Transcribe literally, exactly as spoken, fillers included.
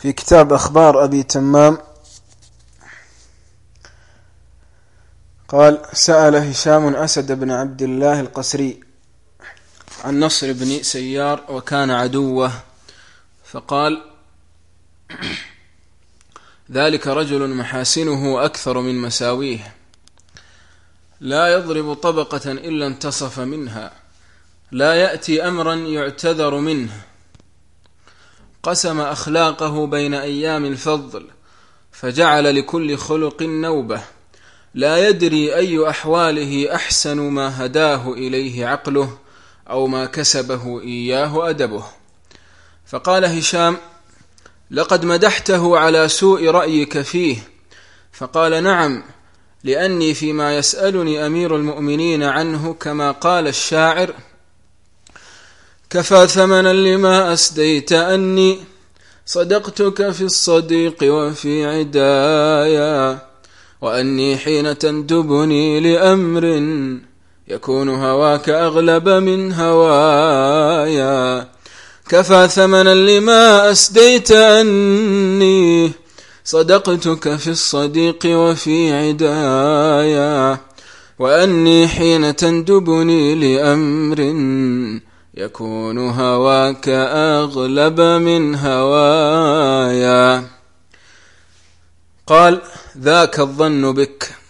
في كتاب أخبار أبي تمام قال: سأل هشام أسد بن عبد الله القسري عن نصر بن سيار وكان عدوه، فقال: ذلك رجل محاسنه أكثر من مساويه، لا يضرب طبقة إلا انتصف منها، لا يأتي أمرا يعتذر منه، قسم أخلاقه بين أيام الفضل، فجعل لكل خلق نوبة، لا يدري أي أحواله أحسن ما هداه إليه عقله أو ما كسبه إياه أدبه. فقال هشام: لقد مدحته على سوء رأيك فيه. فقال: نعم، لأني فيما يسألني أمير المؤمنين عنه كما قال الشاعر: كفى ثمنا لما أسديت أني صدقتك في الصديق وفي عدايا، وأني حين تندبني لأمر يكون هواك أغلب من هوايا. كفى ثمنا لما أسديت أني صدقتك في الصديق وفي عدايا، وأني حين تندبني لأمر يكون هواك أغلب من هوايا. قال: ذاك الظن بك،